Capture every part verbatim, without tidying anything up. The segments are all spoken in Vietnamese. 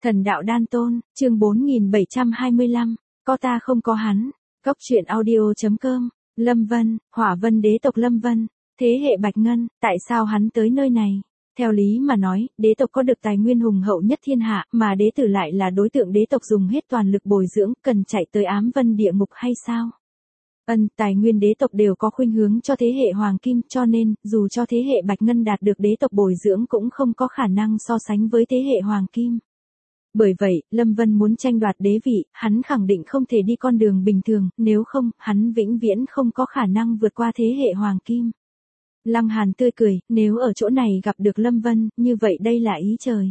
Thần đạo đan tôn, chương bốn nghìn bảy trăm hai mươi lăm, có ta không có hắn. Cốc truyện audio.com, Lâm Vân, Hỏa Vân đế tộc Lâm Vân, thế hệ Bạch Ngân, tại sao hắn tới nơi này? Theo lý mà nói, đế tộc có được tài nguyên hùng hậu nhất thiên hạ, mà đế tử lại là đối tượng đế tộc dùng hết toàn lực bồi dưỡng, cần chạy tới ám vân địa ngục hay sao? Ân, tài nguyên đế tộc đều có khuynh hướng cho thế hệ hoàng kim, cho nên, dù cho thế hệ Bạch Ngân đạt được đế tộc bồi dưỡng cũng không có khả năng so sánh với thế hệ hoàng kim. Bởi vậy, Lâm Vân muốn tranh đoạt đế vị, hắn khẳng định không thể đi con đường bình thường, nếu không, hắn vĩnh viễn không có khả năng vượt qua thế hệ hoàng kim. Lăng Hàn tươi cười, nếu ở chỗ này gặp được Lâm Vân, như vậy đây là ý trời.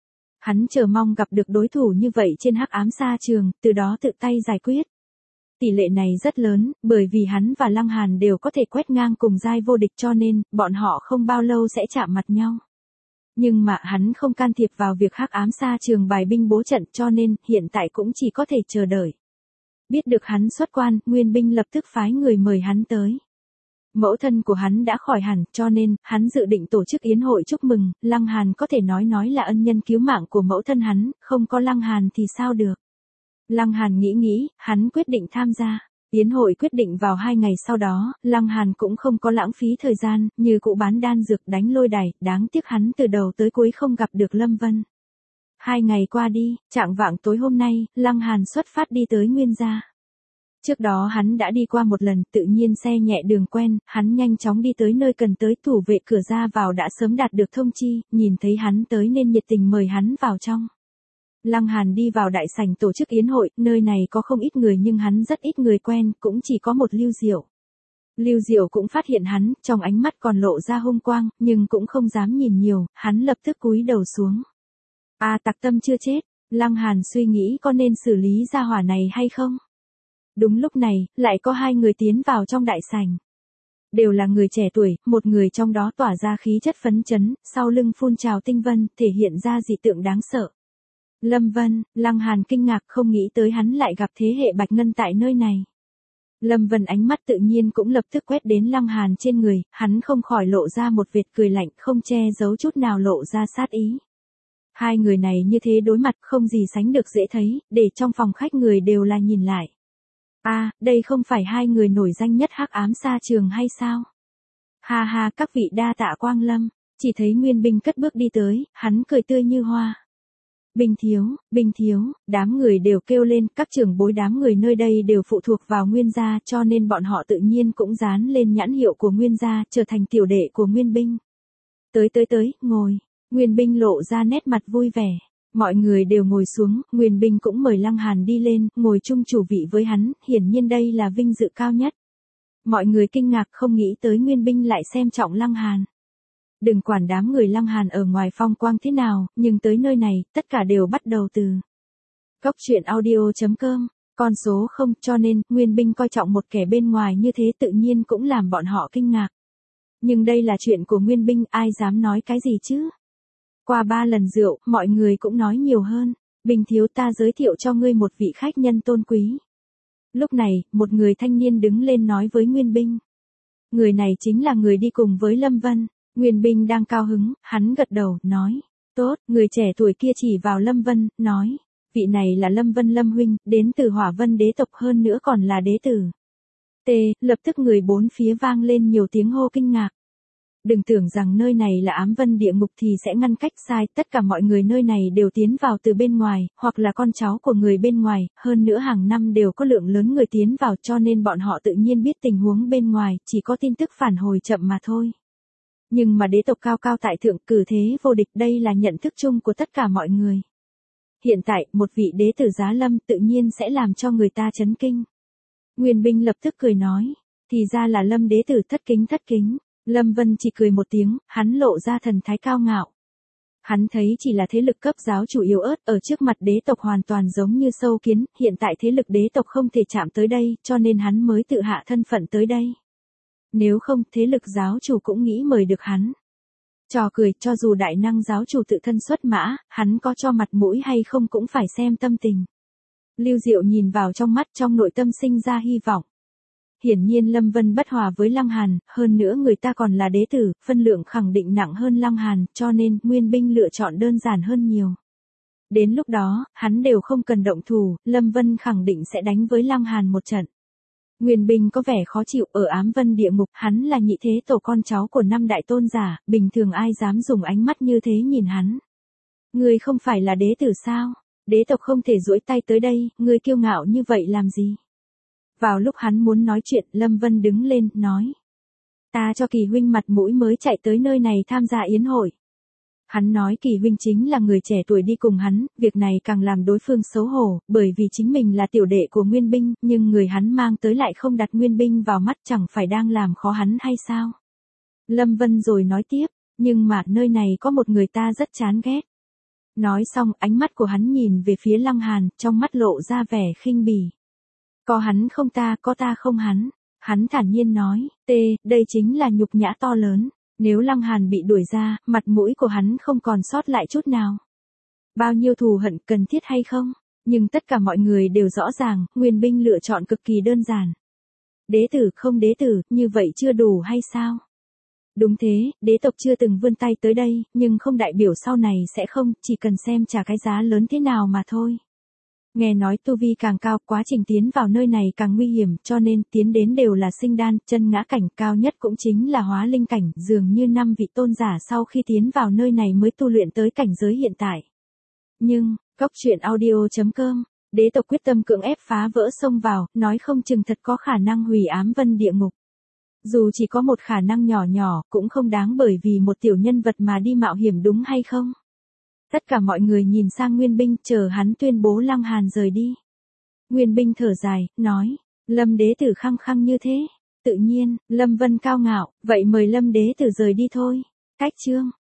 Hắn chờ mong gặp được đối thủ như vậy trên hắc ám sa trường, từ đó tự tay giải quyết. Tỷ lệ này rất lớn, bởi vì hắn và Lăng Hàn đều có thể quét ngang cùng giai vô địch cho nên, bọn họ không bao lâu sẽ chạm mặt nhau. Nhưng mà hắn không can thiệp vào việc hắc ám sa trường bài binh bố trận cho nên hiện tại cũng chỉ có thể chờ đợi. Biết được hắn xuất quan, Nguyên binh lập tức phái người mời hắn tới. Mẫu thân của hắn đã khỏi hẳn cho nên hắn dự định tổ chức yến hội chúc mừng, Lăng Hàn có thể nói nói là ân nhân cứu mạng của mẫu thân hắn, không có Lăng Hàn thì sao được. Lăng Hàn nghĩ nghĩ, hắn quyết định tham gia. Yến hội quyết định vào hai ngày sau đó, Lăng Hàn cũng không có lãng phí thời gian, như cụ bán đan dược đánh lôi đài, đáng tiếc hắn từ đầu tới cuối không gặp được Lâm Vân. Hai ngày qua đi, chạng vạng tối hôm nay, Lăng Hàn xuất phát đi tới Nguyên gia. Trước đó hắn đã đi qua một lần, tự nhiên xe nhẹ đường quen, hắn nhanh chóng đi tới nơi cần tới, thủ vệ cửa ra vào đã sớm đạt được thông chi, nhìn thấy hắn tới nên nhiệt tình mời hắn vào trong. Lăng Hàn đi vào đại sảnh tổ chức yến hội, nơi này có không ít người nhưng hắn rất ít người quen, cũng chỉ có một Lưu Diệu. Lưu Diệu cũng phát hiện hắn, trong ánh mắt còn lộ ra hung quang, nhưng cũng không dám nhìn nhiều, hắn lập tức cúi đầu xuống. À, tặc tâm chưa chết, Lăng Hàn suy nghĩ có nên xử lý gia hỏa này hay không? Đúng lúc này, lại có hai người tiến vào trong đại sảnh. Đều là người trẻ tuổi, một người trong đó tỏa ra khí chất phấn chấn, sau lưng phun trào tinh vân, thể hiện ra dị tượng đáng sợ. Lâm Vân, Lăng Hàn kinh ngạc không nghĩ tới hắn lại gặp thế hệ Bạch Ngân tại nơi này. Lâm Vân ánh mắt tự nhiên cũng lập tức quét đến Lăng Hàn trên người, hắn không khỏi lộ ra một vệt cười lạnh, không che giấu chút nào lộ ra sát ý. Hai người này như thế đối mặt không gì sánh được dễ thấy, để trong phòng khách người đều là nhìn lại. À, đây không phải hai người nổi danh nhất hắc ám sa trường hay sao? Ha ha, các vị đa tạ Quang Lâm, chỉ thấy Nguyên binh cất bước đi tới, hắn cười tươi như hoa. Bình thiếu, Bình thiếu, đám người đều kêu lên, các trưởng bối đám người nơi đây đều phụ thuộc vào Nguyên gia cho nên bọn họ tự nhiên cũng dán lên nhãn hiệu của Nguyên gia, trở thành tiểu đệ của Nguyên binh. Tới tới tới, ngồi, Nguyên binh lộ ra nét mặt vui vẻ. Mọi người đều ngồi xuống, Nguyên binh cũng mời Lăng Hàn đi lên, ngồi chung chủ vị với hắn, hiển nhiên đây là vinh dự cao nhất. Mọi người kinh ngạc không nghĩ tới Nguyên binh lại xem trọng Lăng Hàn. Đừng quản đám người Lăng Hàn ở ngoài phong quang thế nào, nhưng tới nơi này, tất cả đều bắt đầu từ Cốc truyện audio.com, con số không, cho nên, Nguyên binh coi trọng một kẻ bên ngoài như thế tự nhiên cũng làm bọn họ kinh ngạc. Nhưng đây là chuyện của Nguyên binh, ai dám nói cái gì chứ? Qua ba lần rượu, mọi người cũng nói nhiều hơn. Bình thiếu, ta giới thiệu cho ngươi một vị khách nhân tôn quý. Lúc này, một người thanh niên đứng lên nói với Nguyên binh. Người này chính là người đi cùng với Lâm Vân. Nguyên binh đang cao hứng, hắn gật đầu, nói. Tốt, người trẻ tuổi kia chỉ vào Lâm Vân, nói. Vị này là Lâm Vân Lâm huynh, đến từ Hỏa Vân đế tộc hơn nữa còn là đế tử. T, lập tức người bốn phía vang lên nhiều tiếng hô kinh ngạc. Đừng tưởng rằng nơi này là ám vân địa ngục thì sẽ ngăn cách, sai, tất cả mọi người nơi này đều tiến vào từ bên ngoài, hoặc là con cháu của người bên ngoài, hơn nữa hàng năm đều có lượng lớn người tiến vào cho nên bọn họ tự nhiên biết tình huống bên ngoài, chỉ có tin tức phản hồi chậm mà thôi. Nhưng mà đế tộc cao cao tại thượng, cử thế vô địch, đây là nhận thức chung của tất cả mọi người. Hiện tại, một vị đế tử giá Lâm tự nhiên sẽ làm cho người ta chấn kinh. Nguyên binh lập tức cười nói, thì ra là Lâm đế tử, thất kính thất kính. Lâm Vân chỉ cười một tiếng, hắn lộ ra thần thái cao ngạo. Hắn thấy chỉ là thế lực cấp giáo chủ yếu ớt, ở trước mặt đế tộc hoàn toàn giống như sâu kiến, hiện tại thế lực đế tộc không thể chạm tới đây, cho nên hắn mới tự hạ thân phận tới đây. Nếu không, thế lực giáo chủ cũng nghĩ mời được hắn. Trò cười, cho dù đại năng giáo chủ tự thân xuất mã, hắn có cho mặt mũi hay không cũng phải xem tâm tình. Lưu Diệu nhìn vào trong mắt, trong nội tâm sinh ra hy vọng. Hiển nhiên Lâm Vân bất hòa với Lăng Hàn, hơn nữa người ta còn là đế tử, phân lượng khẳng định nặng hơn Lăng Hàn, cho nên Nguyên binh lựa chọn đơn giản hơn nhiều. Đến lúc đó, hắn đều không cần động thủ, Lâm Vân khẳng định sẽ đánh với Lăng Hàn một trận. Nguyên Bình có vẻ khó chịu, ở ám vân địa ngục, hắn là nhị thế tổ con cháu của năm đại tôn giả, bình thường ai dám dùng ánh mắt như thế nhìn hắn. Ngươi không phải là đế tử sao? Đế tộc không thể duỗi tay tới đây, ngươi kiêu ngạo như vậy làm gì? Vào lúc hắn muốn nói chuyện, Lâm Vân đứng lên, nói. Ta cho Kỳ huynh mặt mũi mới chạy tới nơi này tham gia yến hội. Hắn nói Kỳ huynh chính là người trẻ tuổi đi cùng hắn, việc này càng làm đối phương xấu hổ, bởi vì chính mình là tiểu đệ của Nguyên Binh, nhưng người hắn mang tới lại không đặt Nguyên Binh vào mắt, chẳng phải đang làm khó hắn hay sao? Lâm Vân rồi nói tiếp, nhưng mà nơi này có một người ta rất chán ghét. Nói xong, ánh mắt của hắn nhìn về phía Lăng Hàn, trong mắt lộ ra vẻ khinh bỉ. Có hắn không ta, có ta không hắn. Hắn thản nhiên nói, tê, đây chính là nhục nhã to lớn. Nếu Lăng Hàn bị đuổi ra, mặt mũi của hắn không còn sót lại chút nào. Bao nhiêu thù hận cần thiết hay không? Nhưng tất cả mọi người đều rõ ràng, Nguyên Binh lựa chọn cực kỳ đơn giản. Đế tử không đế tử, như vậy chưa đủ hay sao? Đúng thế, đế tộc chưa từng vươn tay tới đây, nhưng không đại biểu sau này sẽ không, chỉ cần xem trả cái giá lớn thế nào mà thôi. Nghe nói tu vi càng cao, quá trình tiến vào nơi này càng nguy hiểm, cho nên tiến đến đều là sinh đan, chân ngã cảnh, cao nhất cũng chính là hóa linh cảnh, dường như năm vị tôn giả sau khi tiến vào nơi này mới tu luyện tới cảnh giới hiện tại. Nhưng, Cốc truyện audio chấm com, đế tộc quyết tâm cưỡng ép phá vỡ xông vào, nói không chừng thật có khả năng hủy ám vân địa ngục. Dù chỉ có một khả năng nhỏ nhỏ, cũng không đáng bởi vì một tiểu nhân vật mà đi mạo hiểm, đúng hay không? Tất cả mọi người nhìn sang Nguyên Binh, chờ hắn tuyên bố Lăng Hàn rời đi. Nguyên Binh thở dài, nói, Lâm đế tử khăng khăng như thế. Tự nhiên, Lâm Vân cao ngạo, vậy mời Lâm đế tử rời đi thôi. Cách chương.